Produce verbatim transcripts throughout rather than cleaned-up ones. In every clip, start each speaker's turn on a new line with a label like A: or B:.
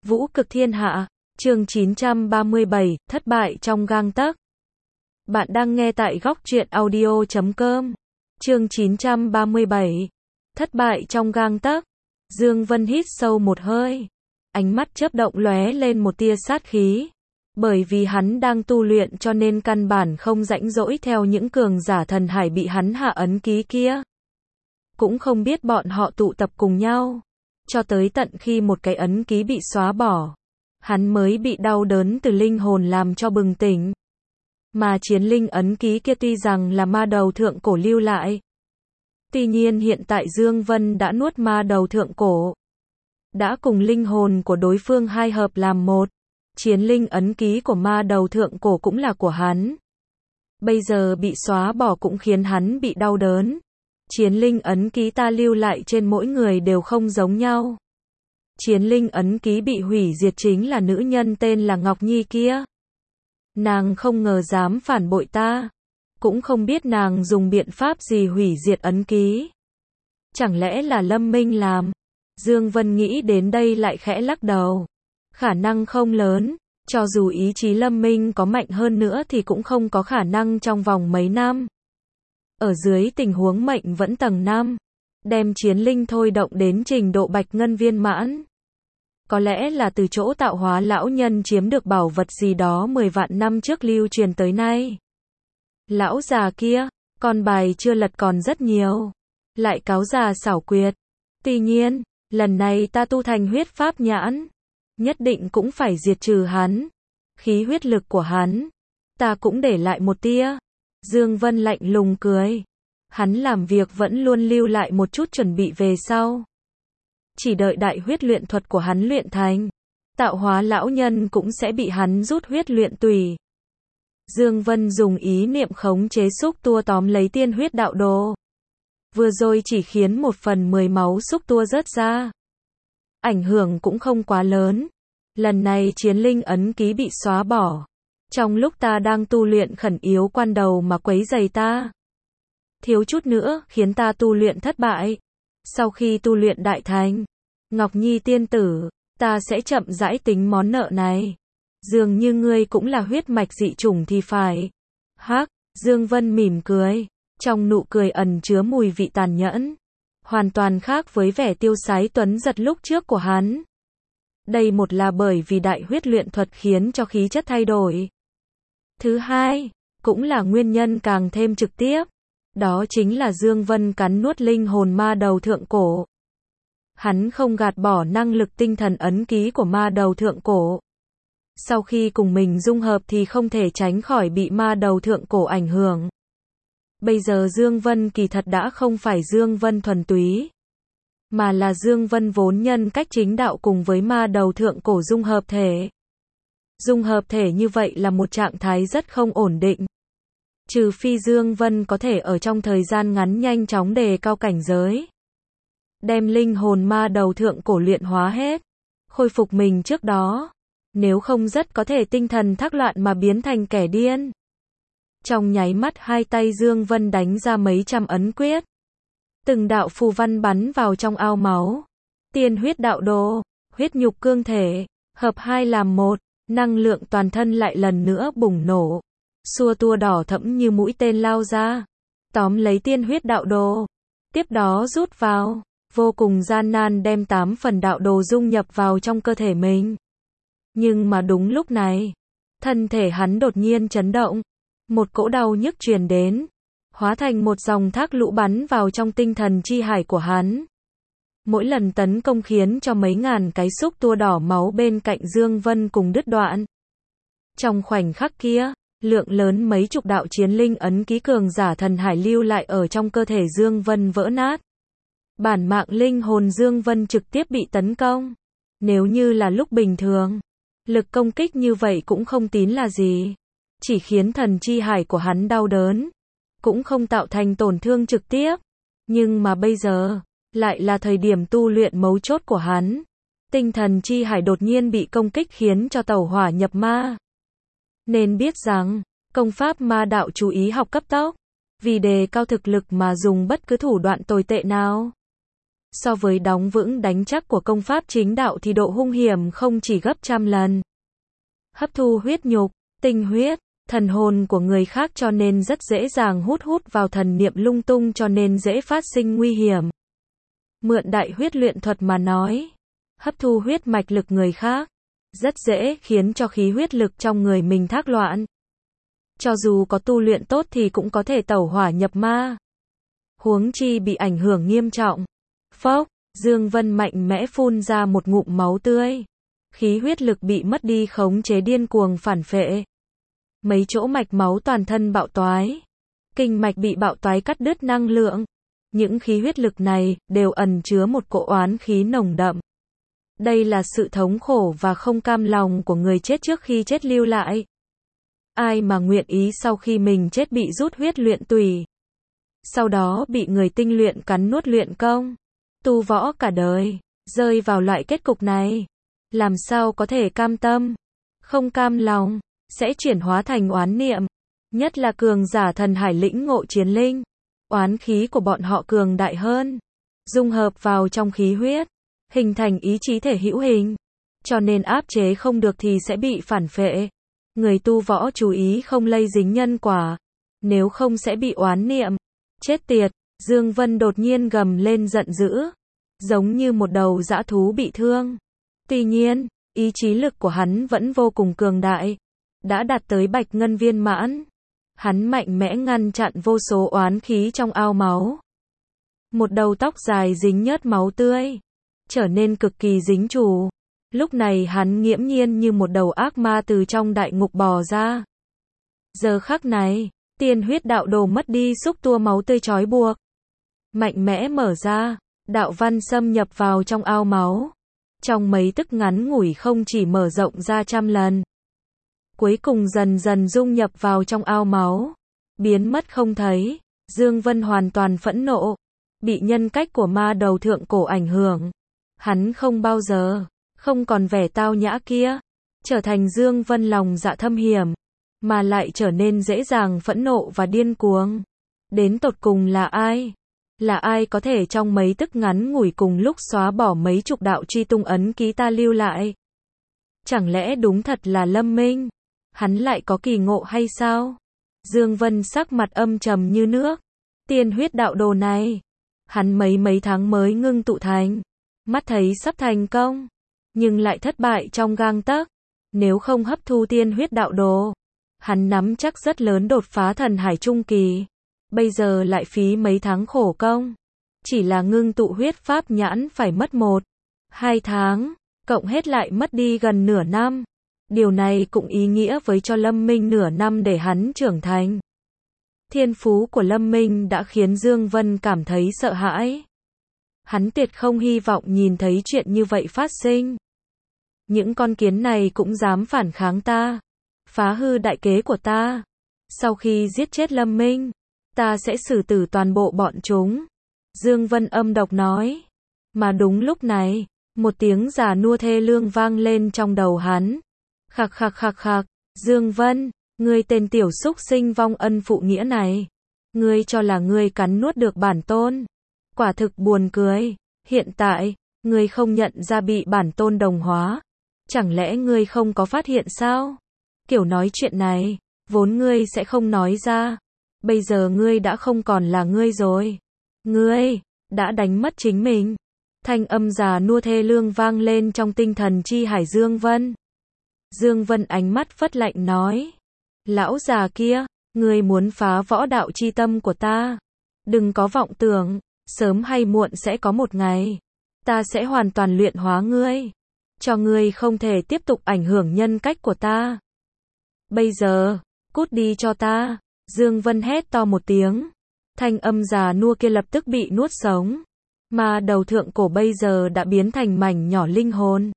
A: Vũ cực thiên hạ, chương chín trăm ba mươi bảy, thất bại trong gang tấc. Bạn đang nghe tại góc truyện audio chấm com. Chương chín trăm ba mươi bảy, thất bại trong gang tấc. Dương Vân hít sâu một hơi, ánh mắt chớp động lóe lên một tia sát khí. Bởi vì hắn đang tu luyện cho nên căn bản không rãnh rỗi theo những cường giả thần hải bị hắn hạ ấn ký kia. Cũng không biết bọn họ tụ tập cùng nhau. Cho tới tận khi một cái ấn ký bị xóa bỏ, hắn mới bị đau đớn từ linh hồn làm cho bừng tỉnh. Mà chiến linh ấn ký kia tuy rằng là ma đầu thượng cổ lưu lại. Tuy nhiên hiện tại Dương Vân đã nuốt ma đầu thượng cổ. Đã cùng linh hồn của đối phương hai hợp làm một. Chiến linh ấn ký của ma đầu thượng cổ cũng là của hắn. Bây giờ bị xóa bỏ cũng khiến hắn bị đau đớn. Chiến linh ấn ký ta lưu lại trên mỗi người đều không giống nhau. Chiến linh ấn ký bị hủy diệt chính là nữ nhân tên là Ngọc Nhi kia. Nàng không ngờ dám phản bội ta. Cũng không biết nàng dùng biện pháp gì hủy diệt ấn ký. Chẳng lẽ là Lâm Minh làm? Dương Vân nghĩ đến đây lại khẽ lắc đầu. Khả năng không lớn, cho dù ý chí Lâm Minh có mạnh hơn nữa thì cũng không có khả năng trong vòng mấy năm. Ở dưới tình huống mệnh vẫn tầng năm, đem chiến linh thôi động đến trình độ bạch ngân viên mãn. Có lẽ là từ chỗ tạo hóa lão nhân chiếm được bảo vật gì đó mười vạn năm trước lưu truyền tới nay. Lão già kia, con bài chưa lật còn rất nhiều. Lại cáo già xảo quyệt. Tuy nhiên, lần này ta tu thành huyết pháp nhãn. Nhất định cũng phải diệt trừ hắn. Khí huyết lực của hắn. Ta cũng để lại một tia. Dương Vân lạnh lùng cười. Hắn làm việc vẫn luôn lưu lại một chút chuẩn bị về sau. Chỉ đợi đại huyết luyện thuật của hắn luyện thành. Tạo hóa lão nhân cũng sẽ bị hắn rút huyết luyện tùy. Dương Vân dùng ý niệm khống chế xúc tua tóm lấy tiên huyết đạo đồ. Vừa rồi chỉ khiến một phần mười máu xúc tua rớt ra. Ảnh hưởng cũng không quá lớn. Lần này chiến linh ấn ký bị xóa bỏ. Trong lúc ta đang tu luyện khẩn yếu quan đầu mà quấy rầy ta. Thiếu chút nữa khiến ta tu luyện thất bại. Sau khi tu luyện đại thành, Ngọc Nhi tiên tử, ta sẽ chậm rãi tính món nợ này. Dường như ngươi cũng là huyết mạch dị chủng thì phải. Hắc, Dương Vân mỉm cười. Trong nụ cười ẩn chứa mùi vị tàn nhẫn. Hoàn toàn khác với vẻ tiêu sái tuấn giật lúc trước của hắn. Đây một là bởi vì đại huyết luyện thuật khiến cho khí chất thay đổi. Thứ hai, cũng là nguyên nhân càng thêm trực tiếp. Đó chính là Dương Vân cắn nuốt linh hồn ma đầu thượng cổ. Hắn không gạt bỏ năng lực tinh thần ấn ký của ma đầu thượng cổ. Sau khi cùng mình dung hợp thì không thể tránh khỏi bị ma đầu thượng cổ ảnh hưởng. Bây giờ Dương Vân kỳ thật đã không phải Dương Vân thuần túy, mà là Dương Vân vốn nhân cách chính đạo cùng với ma đầu thượng cổ dung hợp thể. Dung hợp thể như vậy là một trạng thái rất không ổn định. Trừ phi Dương Vân có thể ở trong thời gian ngắn nhanh chóng đề cao cảnh giới. Đem linh hồn ma đầu thượng cổ luyện hóa hết. Khôi phục mình trước đó. Nếu không rất có thể tinh thần thác loạn mà biến thành kẻ điên. Trong nháy mắt hai tay Dương Vân đánh ra mấy trăm ấn quyết. Từng đạo phù văn bắn vào trong ao máu. Tiên huyết đạo đồ, huyết nhục cương thể, hợp hai làm một, năng lượng toàn thân lại lần nữa bùng nổ. Xua tua đỏ thẫm như mũi tên lao ra. Tóm lấy tiên huyết đạo đồ. Tiếp đó rút vào. Vô cùng gian nan đem tám phần đạo đồ dung nhập vào trong cơ thể mình. Nhưng mà đúng lúc này, thân thể hắn đột nhiên chấn động. Một cỗ đau nhức truyền đến. Hóa thành một dòng thác lũ bắn vào trong tinh thần chi hải của hắn. Mỗi lần tấn công khiến cho mấy ngàn cái xúc tua đỏ máu bên cạnh Dương Vân cùng đứt đoạn. Trong khoảnh khắc kia, lượng lớn mấy chục đạo chiến linh ấn ký cường giả thần hải lưu lại ở trong cơ thể Dương Vân vỡ nát. Bản mạng linh hồn Dương Vân trực tiếp bị tấn công. Nếu như là lúc bình thường, lực công kích như vậy cũng không tính là gì. Chỉ khiến thần chi hải của hắn đau đớn. Cũng không tạo thành tổn thương trực tiếp. Nhưng mà bây giờ, lại là thời điểm tu luyện mấu chốt của hắn. Tinh thần chi hải đột nhiên bị công kích khiến cho tẩu hỏa nhập ma. Nên biết rằng, công pháp ma đạo chú ý học cấp tốc. Vì đề cao thực lực mà dùng bất cứ thủ đoạn tồi tệ nào. So với đóng vững đánh chắc của công pháp chính đạo thì độ hung hiểm không chỉ gấp trăm lần. Hấp thu huyết nhục, tinh huyết, thần hồn của người khác cho nên rất dễ dàng hút hút vào thần niệm lung tung cho nên dễ phát sinh nguy hiểm. Mượn đại huyết luyện thuật mà nói, hấp thu huyết mạch lực người khác, rất dễ khiến cho khí huyết lực trong người mình thác loạn. Cho dù có tu luyện tốt thì cũng có thể tẩu hỏa nhập ma. Huống chi bị ảnh hưởng nghiêm trọng. Phốc, Dương Vân mạnh mẽ phun ra một ngụm máu tươi. Khí huyết lực bị mất đi khống chế điên cuồng phản phệ. Mấy chỗ mạch máu toàn thân bạo toái. Kinh mạch bị bạo toái cắt đứt năng lượng. Những khí huyết lực này đều ẩn chứa một cỗ oán khí nồng đậm. Đây là sự thống khổ và không cam lòng của người chết trước khi chết lưu lại. Ai mà nguyện ý sau khi mình chết bị rút huyết luyện tủy. Sau đó bị người tinh luyện cắn nuốt luyện công. Tu võ cả đời, rơi vào loại kết cục này. Làm sao có thể cam tâm, không cam lòng, sẽ chuyển hóa thành oán niệm. Nhất là cường giả thần hải lĩnh ngộ chiến linh. Oán khí của bọn họ cường đại hơn. Dung hợp vào trong khí huyết. Hình thành ý chí thể hữu hình. Cho nên áp chế không được thì sẽ bị phản phệ. Người tu võ chú ý không lây dính nhân quả. Nếu không sẽ bị oán niệm. Chết tiệt, Dương Vân đột nhiên gầm lên giận dữ. Giống như một đầu dã thú bị thương. Tuy nhiên, ý chí lực của hắn vẫn vô cùng cường đại. Đã đạt tới bạch ngân viên mãn. Hắn mạnh mẽ ngăn chặn vô số oán khí trong ao máu. Một đầu tóc dài dính nhớt máu tươi. Trở nên cực kỳ dính chủ. Lúc này hắn nghiễm nhiên như một đầu ác ma từ trong đại ngục bò ra. Giờ khắc này, tiên huyết đạo đồ mất đi xúc tua máu tươi trói buộc. Mạnh mẽ mở ra, đạo văn xâm nhập vào trong ao máu. Trong mấy tức ngắn ngủi không chỉ mở rộng ra trăm lần. Cuối cùng dần dần dung nhập vào trong ao máu. Biến mất không thấy. Dương Vân hoàn toàn phẫn nộ. Bị nhân cách của ma đầu thượng cổ ảnh hưởng. Hắn không bao giờ, không còn vẻ tao nhã kia. Trở thành Dương Vân lòng dạ thâm hiểm. Mà lại trở nên dễ dàng phẫn nộ và điên cuồng. Đến tột cùng là ai? Là ai có thể trong mấy tức ngắn ngủi cùng lúc xóa bỏ mấy chục đạo truy tung ấn ký ta lưu lại? Chẳng lẽ đúng thật là Lâm Minh? Hắn lại có kỳ ngộ hay sao? Dương Vân sắc mặt âm trầm như nước. Tiên huyết đạo đồ này, hắn mấy mấy tháng mới ngưng tụ thành. Mắt thấy sắp thành công, nhưng lại thất bại trong gang tấc. Nếu không hấp thu tiên huyết đạo đồ, hắn nắm chắc rất lớn đột phá thần hải trung kỳ. Bây giờ lại phí mấy tháng khổ công. Chỉ là ngưng tụ huyết pháp nhãn phải mất một, hai tháng, cộng hết lại mất đi gần nửa năm. Điều này cũng ý nghĩa với cho Lâm Minh nửa năm để hắn trưởng thành. Thiên phú của Lâm Minh đã khiến Dương Vân cảm thấy sợ hãi. Hắn tuyệt không hy vọng nhìn thấy chuyện như vậy phát sinh. Những con kiến này cũng dám phản kháng ta, phá hư đại kế của ta. Sau khi giết chết Lâm Minh, ta sẽ xử tử toàn bộ bọn chúng. Dương Vân âm độc nói. Mà đúng lúc này, một tiếng già nua thê lương vang lên trong đầu hắn. Khạc khạc khạc khạc, Dương Vân, ngươi tên tiểu súc sinh vong ân phụ nghĩa này. Ngươi cho là ngươi cắn nuốt được bản tôn. Quả thực buồn cười. Hiện tại, ngươi không nhận ra bị bản tôn đồng hóa. Chẳng lẽ ngươi không có phát hiện sao? Kiểu nói chuyện này, vốn ngươi sẽ không nói ra. Bây giờ ngươi đã không còn là ngươi rồi. Ngươi, đã đánh mất chính mình. Thanh âm già nua thê lương vang lên trong tinh thần chi hải Dương Vân. Dương Vân ánh mắt phất lạnh nói. Lão già kia, ngươi muốn phá võ đạo chi tâm của ta. Đừng có vọng tưởng, sớm hay muộn sẽ có một ngày. Ta sẽ hoàn toàn luyện hóa ngươi. Cho ngươi không thể tiếp tục ảnh hưởng nhân cách của ta. Bây giờ, cút đi cho ta. Dương Vân hét to một tiếng. Thanh âm già nua kia lập tức bị nuốt sống. Mà đầu thượng cổ bây giờ đã biến thành mảnh nhỏ linh hồn.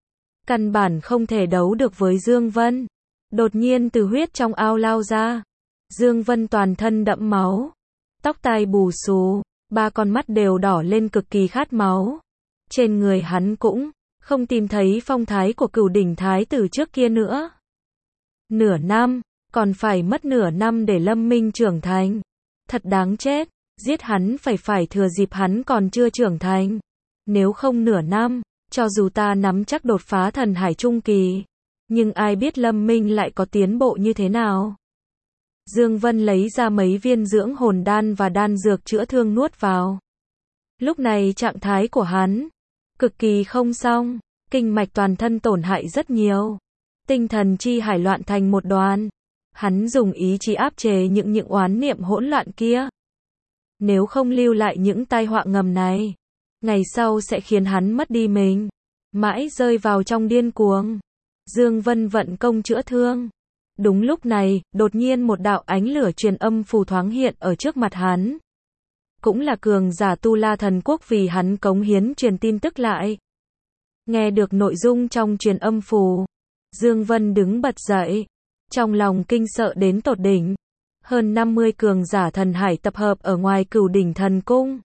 A: Căn bản không thể đấu được với Dương Vân. Đột nhiên từ huyết trong ao lao ra. Dương Vân toàn thân đẫm máu. Tóc tai bù xù. Ba con mắt đều đỏ lên cực kỳ khát máu. Trên người hắn cũng không tìm thấy phong thái của Cửu đỉnh thái tử trước kia nữa. Nửa năm, còn phải mất nửa năm để Lâm Minh trưởng thành. Thật đáng chết. Giết hắn phải phải thừa dịp hắn còn chưa trưởng thành. Nếu không nửa năm, cho dù ta nắm chắc đột phá thần hải trung kỳ, nhưng ai biết Lâm Minh lại có tiến bộ như thế nào. Dương Vân lấy ra mấy viên dưỡng hồn đan và đan dược chữa thương nuốt vào. Lúc này trạng thái của hắn cực kỳ không xong, kinh mạch toàn thân tổn hại rất nhiều, tinh thần chi hải loạn thành một đoàn. Hắn dùng ý chí áp chế những những oán niệm hỗn loạn kia. Nếu không lưu lại những tai họa ngầm này, ngày sau sẽ khiến hắn mất đi mình, mãi rơi vào trong điên cuồng. Dương Vân vận công chữa thương. Đúng lúc này, đột nhiên một đạo ánh lửa truyền âm phù thoáng hiện ở trước mặt hắn. Cũng là cường giả Tu La Thần Quốc vì hắn cống hiến truyền tin tức lại. Nghe được nội dung trong truyền âm phù, Dương Vân đứng bật dậy, trong lòng kinh sợ đến tột đỉnh. Hơn năm mươi cường giả thần hải tập hợp ở ngoài Cửu Đỉnh Thần Cung,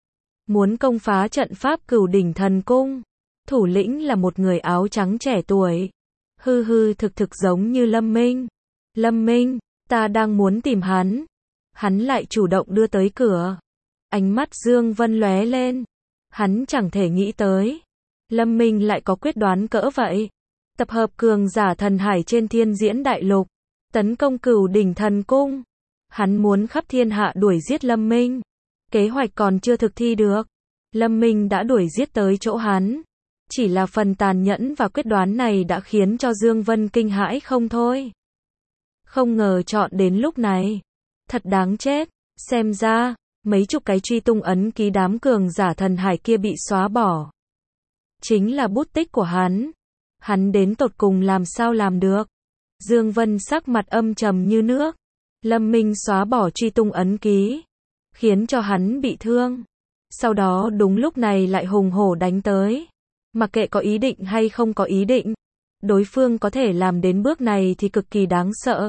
A: muốn công phá trận pháp Cửu Đỉnh Thần Cung. Thủ lĩnh là một người áo trắng trẻ tuổi, hư hư thực thực giống như Lâm Minh. Lâm Minh, ta đang muốn tìm hắn. Hắn lại chủ động đưa tới cửa. Ánh mắt Dương Vân lóe lên. Hắn chẳng thể nghĩ tới, Lâm Minh lại có quyết đoán cỡ vậy. Tập hợp cường giả thần hải trên thiên diễn đại lục, tấn công Cửu Đỉnh Thần Cung. Hắn muốn khắp thiên hạ đuổi giết Lâm Minh. Kế hoạch còn chưa thực thi được, Lâm Minh đã đuổi giết tới chỗ hắn. Chỉ là phần tàn nhẫn và quyết đoán này đã khiến cho Dương Vân kinh hãi không thôi. Không ngờ chọn đến lúc này. Thật đáng chết. Xem ra, mấy chục cái truy tung ấn ký đám cường giả thần hải kia bị xóa bỏ. Chính là bút tích của hắn. Hắn đến tột cùng làm sao làm được. Dương Vân sắc mặt âm trầm như nước. Lâm Minh xóa bỏ truy tung ấn ký, khiến cho hắn bị thương. Sau đó đúng lúc này lại hùng hổ đánh tới. Mặc kệ có ý định hay không có ý định, đối phương có thể làm đến bước này thì cực kỳ đáng sợ.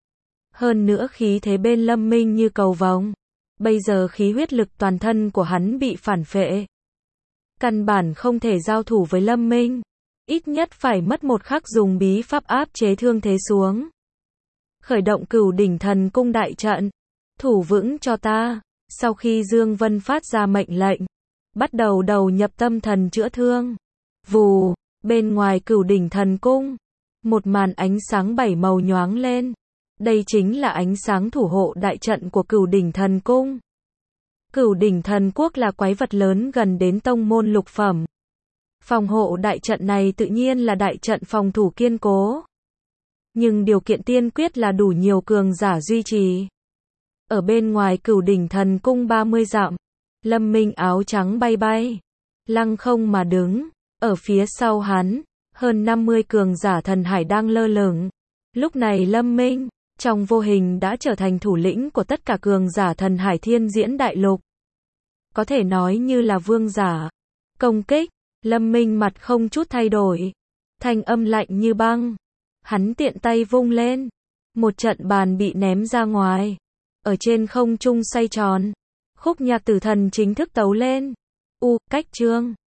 A: Hơn nữa khí thế bên Lâm Minh như cầu vồng. Bây giờ khí huyết lực toàn thân của hắn bị phản phệ. Căn bản không thể giao thủ với Lâm Minh. Ít nhất phải mất một khắc dùng bí pháp áp chế thương thế xuống. Khởi động Cửu Đỉnh Thần Cung đại trận. Thủ vững cho ta. Sau khi Dương Vân phát ra mệnh lệnh, bắt đầu đầu nhập tâm thần chữa thương. Vù, bên ngoài Cửu Đỉnh Thần Cung, một màn ánh sáng bảy màu nhoáng lên. Đây chính là ánh sáng thủ hộ đại trận của Cửu Đỉnh Thần Cung. Cửu Đỉnh Thần Quốc là quái vật lớn gần đến tông môn lục phẩm. Phòng hộ đại trận này tự nhiên là đại trận phòng thủ kiên cố. Nhưng điều kiện tiên quyết là đủ nhiều cường giả duy trì. Ở bên ngoài Cửu Đỉnh Thần Cung ba mươi dặm, Lâm Minh áo trắng bay bay, lăng không mà đứng. Ở phía sau hắn, hơn năm mươi cường giả thần hải đang lơ lửng. Lúc này Lâm Minh, trong vô hình đã trở thành thủ lĩnh của tất cả cường giả thần hải thiên diễn đại lục. Có thể nói như là vương giả. Công kích, Lâm Minh mặt không chút thay đổi. Thanh âm lạnh như băng. Hắn tiện tay vung lên. Một trận bàn bị ném ra ngoài. Ở trên không trung xoay tròn. Khúc nhạc tử thần chính thức tấu lên. U, cách chương.